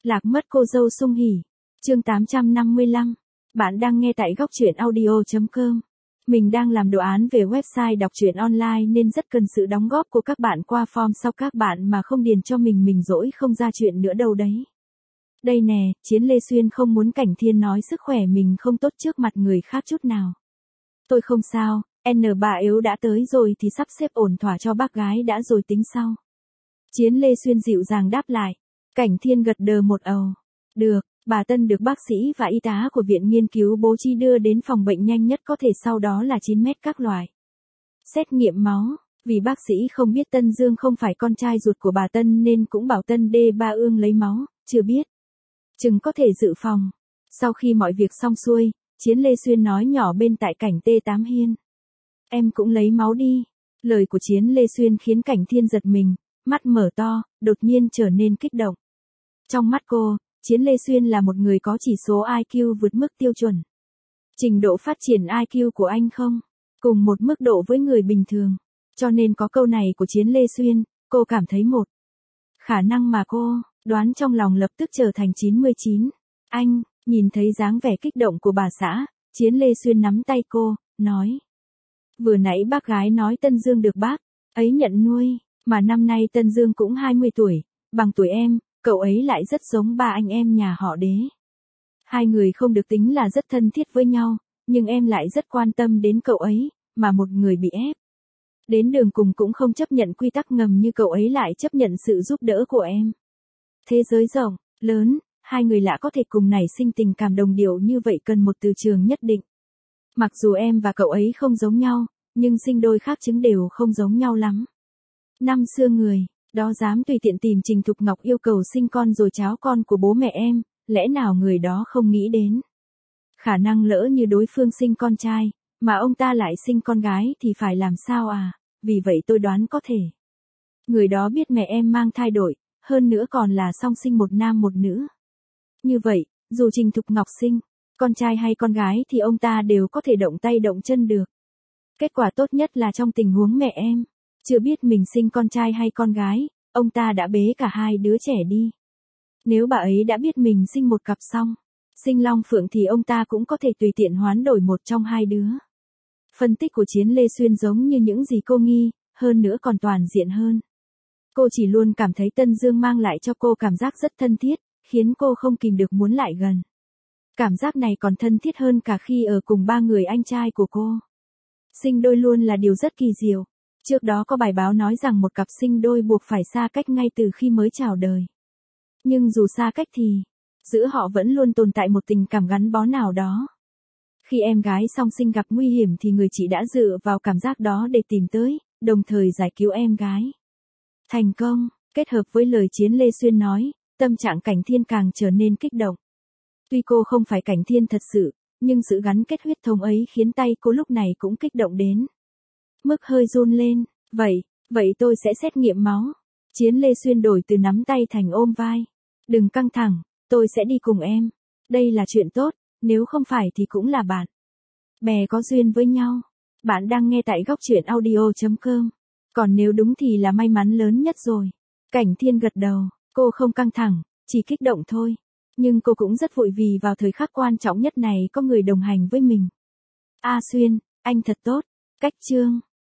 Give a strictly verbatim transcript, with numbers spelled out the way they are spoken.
Lạc mất cô dâu sung hỉ. Chương tám trăm năm mươi lăm. Bạn đang nghe tại góc truyện audio chấm com. Mình đang làm đồ án về website đọc truyện online nên rất cần sự đóng góp của các bạn qua form sau các bạn mà không điền cho mình mình dỗi không ra chuyện nữa đâu đấy. Đây nè, Chiến Lê Xuyên không muốn Cảnh Thiên nói sức khỏe mình không tốt trước mặt người khác chút nào. Tôi không sao, N bà yếu đã tới rồi thì sắp xếp ổn thỏa cho bác gái đã rồi tính sau. Chiến Lê Xuyên dịu dàng đáp lại. Cảnh Thiên gật đờ một ầu. Được, bà Tân được bác sĩ và y tá của viện nghiên cứu bố trí đưa đến phòng bệnh nhanh nhất có thể, sau đó là chín mét các loại. Xét nghiệm máu, vì bác sĩ không biết Tân Dương không phải con trai ruột của bà Tân nên cũng bảo Tân đê ba ương lấy máu, chưa biết. Chừng có thể dự phòng. Sau khi mọi việc xong xuôi, Chiến Lê Xuyên nói nhỏ bên tại Cảnh T tám Hiên. Em cũng lấy máu đi. Lời của Chiến Lê Xuyên khiến Cảnh Thiên giật mình, mắt mở to, đột nhiên trở nên kích động. Trong mắt cô, Chiến Lê Xuyên là một người có chỉ số I Q vượt mức tiêu chuẩn. Trình độ phát triển I Q của anh không cùng một mức độ với người bình thường. Cho nên có câu này của Chiến Lê Xuyên, cô cảm thấy một khả năng mà cô đoán trong lòng lập tức trở thành chín mươi chín. Anh, nhìn thấy dáng vẻ kích động của bà xã, Chiến Lê Xuyên nắm tay cô, nói. Vừa nãy bác gái nói Tân Dương được bác ấy nhận nuôi, mà năm nay Tân Dương cũng hai mươi tuổi, bằng tuổi em, cậu ấy lại rất giống ba anh em nhà họ Đế. Hai người không được tính là rất thân thiết với nhau, nhưng em lại rất quan tâm đến cậu ấy, mà một người bị ép đến đường cùng cũng không chấp nhận quy tắc ngầm như cậu ấy lại chấp nhận sự giúp đỡ của em. Thế giới rộng, lớn, hai người lạ có thể cùng nảy sinh tình cảm đồng điệu như vậy cần một từ trường nhất định. Mặc dù em và cậu ấy không giống nhau, nhưng sinh đôi khác chứng đều không giống nhau lắm. Năm xưa người đó dám tùy tiện tìm Trình Thục Ngọc yêu cầu sinh con rồi cháo con của bố mẹ em, lẽ nào người đó không nghĩ đến khả năng lỡ như đối phương sinh con trai, mà ông ta lại sinh con gái thì phải làm sao à? Vì vậy tôi đoán có thể người đó biết mẹ em mang thai đổi, hơn nữa còn là song sinh một nam một nữ. Như vậy, dù Trình Thục Ngọc sinh con trai hay con gái thì ông ta đều có thể động tay động chân được. Kết quả tốt nhất là trong tình huống mẹ em chưa biết mình sinh con trai hay con gái, ông ta đã bế cả hai đứa trẻ đi. Nếu bà ấy đã biết mình sinh một cặp song sinh long phượng thì ông ta cũng có thể tùy tiện hoán đổi một trong hai đứa. Phân tích của Chiến Lê Xuyên giống như những gì cô nghi, hơn nữa còn toàn diện hơn. Cô chỉ luôn cảm thấy Tân Dương mang lại cho cô cảm giác rất thân thiết, khiến cô không kìm được muốn lại gần. Cảm giác này còn thân thiết hơn cả khi ở cùng ba người anh trai của cô. Sinh đôi luôn là điều rất kỳ diệu. Trước đó có bài báo nói rằng một cặp sinh đôi buộc phải xa cách ngay từ khi mới chào đời. Nhưng dù xa cách thì, giữa họ vẫn luôn tồn tại một tình cảm gắn bó nào đó. Khi em gái song sinh gặp nguy hiểm thì người chị đã dựa vào cảm giác đó để tìm tới, đồng thời giải cứu em gái. Thành công, kết hợp với lời Chiến Lê Xuyên nói, tâm trạng Cảnh Thiên càng trở nên kích động. Tuy cô không phải Cảnh Thiên thật sự, nhưng sự gắn kết huyết thống ấy khiến tay cô lúc này cũng kích động đến mức hơi run lên. Vậy, vậy tôi sẽ xét nghiệm máu. Chiến Lê Xuyên đổi từ nắm tay thành ôm vai. Đừng căng thẳng, tôi sẽ đi cùng em. Đây là chuyện tốt, nếu không phải thì cũng là bạn bè có duyên với nhau. Bạn đang nghe tại góc truyện audio chấm com. Còn nếu đúng thì là may mắn lớn nhất rồi. Cảnh Thiên gật đầu, cô không căng thẳng, chỉ kích động thôi. Nhưng cô cũng rất vội vì vào thời khắc quan trọng nhất này có người đồng hành với mình. A Xuyên, anh thật tốt. Cách chương